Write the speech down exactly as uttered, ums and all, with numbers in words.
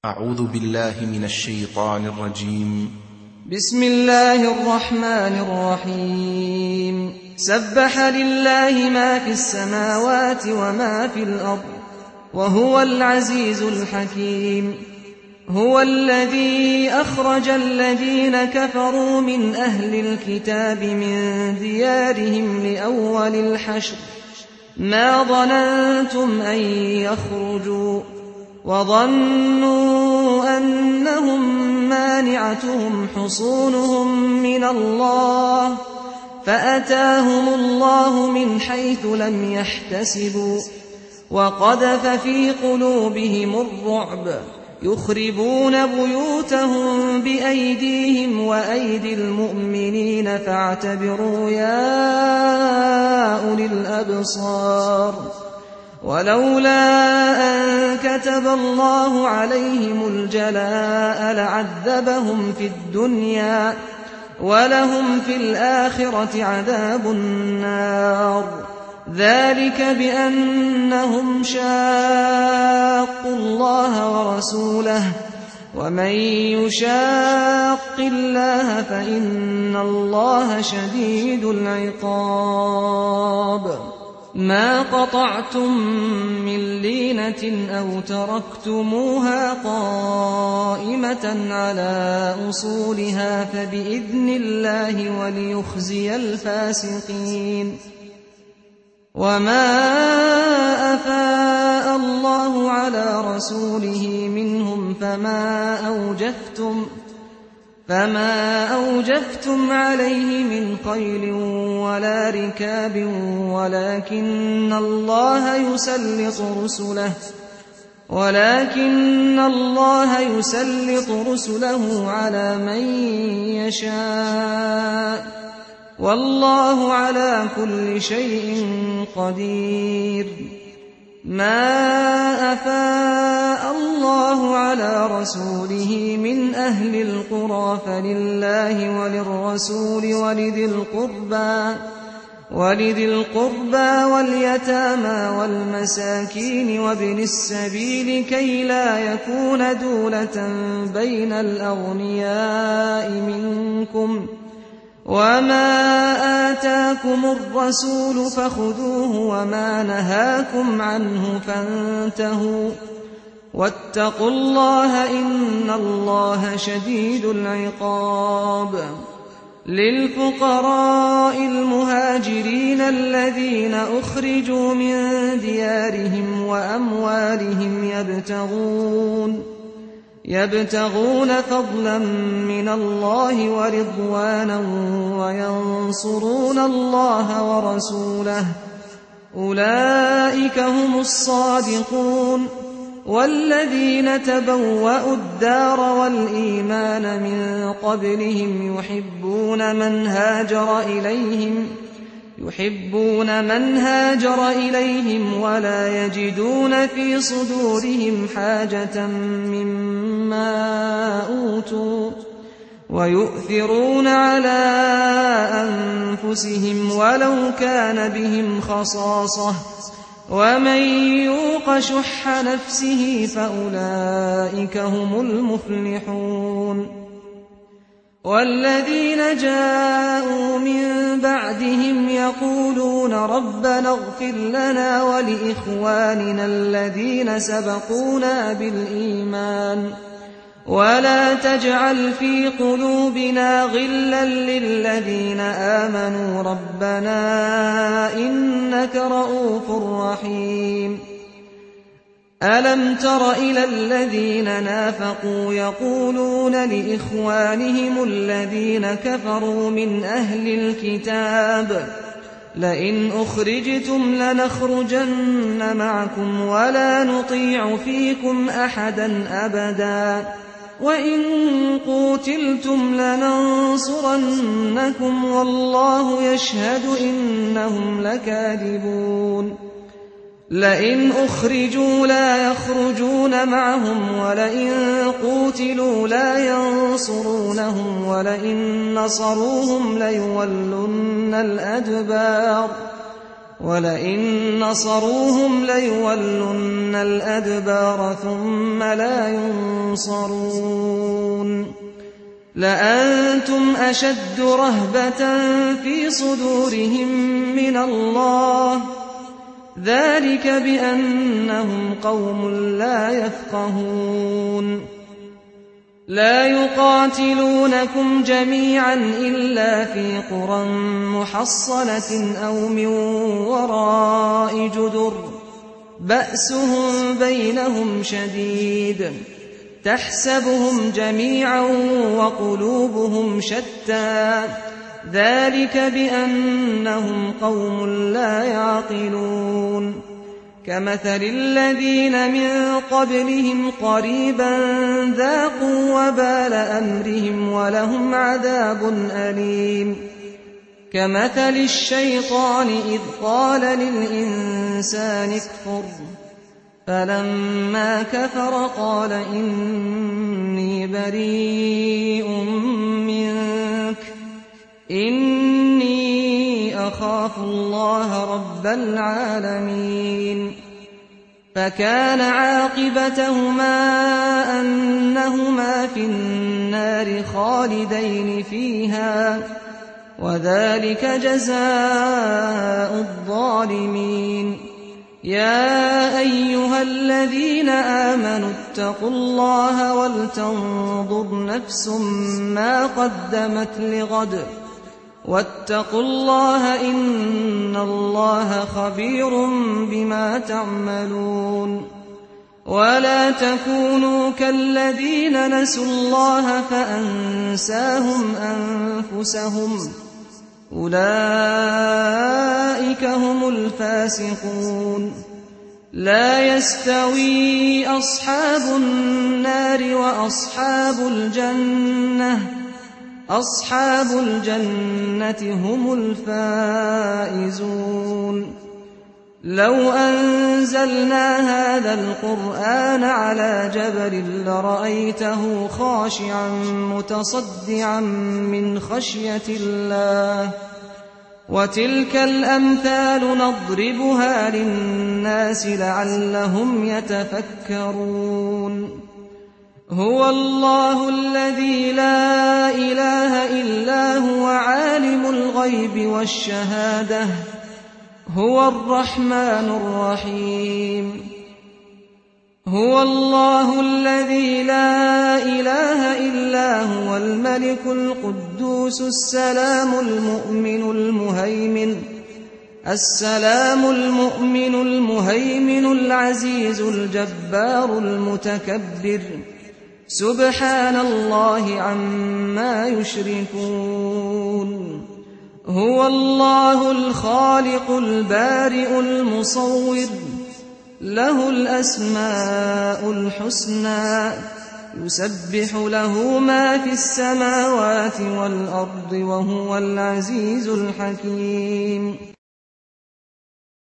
أعوذ بالله من الشيطان الرجيم. بسم الله الرحمن الرحيم. سبح لله ما في السماوات وما في الأرض وهو العزيز الحكيم. هو الذي أخرج الذين كفروا من أهل الكتاب من ديارهم لأول الحشر ما ظننتم أن يخرجوا وظنوا أنهم مانعتهم حصونهم من الله فأتاهم الله من حيث لم يحتسبوا وقذف في قلوبهم الرعب يخربون بيوتهم بأيديهم وأيدي المؤمنين فاعتبروا يا أولي الأبصار. ولولا أن كتب الله عليهم الجلاء لعذبهم في الدنيا ولهم في الآخرة عذاب النار. ذلك بأنهم شاقوا الله ورسوله ومن يشاق الله فإن الله شديد العقاب. ما قطعتم من لينة أو تركتموها قائمة على أصولها فبإذن الله وليخزي الفاسقين. وما أفاء الله على رسوله منهم فما أوجفتم فما أوجفتم عليه من خيل ولا ركاب ولكن الله يسلط رسله ولكن الله يسلط رسله على من يشاء والله على كل شيء قدير. ما أفاء الله على رسوله من أهل القرى فلله وللرسول ولذي القربى ولذي القربى واليتامى والمساكين وابن السبيل كي لا يكون دولة بين الأغنياء منكم. وما آتاكم الرسول فخذوه وما نهاكم عنه فانتهوا واتقوا الله إن الله شديد العقاب. للفقراء المهاجرين الذين أخرجوا من ديارهم وأموالهم يبتغون يبتغون فضلا من الله ورضوانا وينصرون الله ورسوله أولئك هم الصادقون. والذين تبوأوا الدار والإيمان من قبلهم يحبون من هاجر إليهم يحبون من هاجر إليهم ولا يجدون في صدورهم حاجة مما أوتوا ويؤثرون على أنفسهم ولو كان بهم خصاصة ومن يوق شح نفسه فأولئك هم المفلحون. والذين جاءوا من بعدهم يقولون ربنا اغفر لنا ولإخواننا الذين سبقونا بالإيمان ولا تجعل في قلوبنا غلا للذين آمنوا ربنا إنك رؤوف رحيم. ألم تر إلى الذين نافقوا يقولون لإخوانهم الذين كفروا من أهل الكتاب لئن أخرجتم لنخرجن معكم ولا نطيع فيكم أحدا أبدا وإن قوتلتم لننصرنكم والله يشهد إنهم لكاذبون. لئن أخرجوا لا يخرجون معهم ولئن قوتلوا لا ينصرونهم ولئن نصروهم ليولن الأدبار ولئن نصروهم ليولن الأدبار ثم لا ينصرون لأنتم أشد رهبة في صدورهم من الله ذلك بأنهم قوم لا يفقهون لا يقاتلونكم جميعا إلا في قرى محصنة أو من وراء جدر بأسهم بينهم شديد تحسبهم جميعا وقلوبهم شتى ذلك بأنهم قوم لا يعقلون كمثل الذين من قبلهم قريبا ذاقوا وبال أمرهم ولهم عذاب أليم كمثل الشيطان إذ قال للإنسان اكفر فلما كفر قال إني بريء منك إني أخاف الله رب العالمين فكان عاقبتهما أنهما في النار خالدين فيها وذلك جزاء الظالمين يا أيها الذين آمنوا اتقوا الله ولتنظر نفس ما قدمت لغد واتقوا الله إن الله خبير بما تعملون ولا تكونوا كالذين نسوا الله فأنساهم أنفسهم أولئك هم الفاسقون لا يستوي أصحاب النار وأصحاب الجنة أصحاب الجنة هم الفائزون لو أنزلنا هذا القرآن على جبل لرأيته خاشعا متصدعا من خشية الله وتلك الأمثال نضربها للناس لعلهم يتفكرون هو الله الذي لا إله إلا هو عالم الغيب والشهادة هو الرحمن الرحيم هو الله الذي لا إله إلا هو الملك القدوس السلام المؤمن المهيمن السلام المؤمن المهيمن العزيز الجبار المتكبر سبحان الله عما يشركون هو الله الخالق البارئ المصور له الأسماء الحسنى يسبح له ما في السماوات والأرض وهو العزيز الحكيم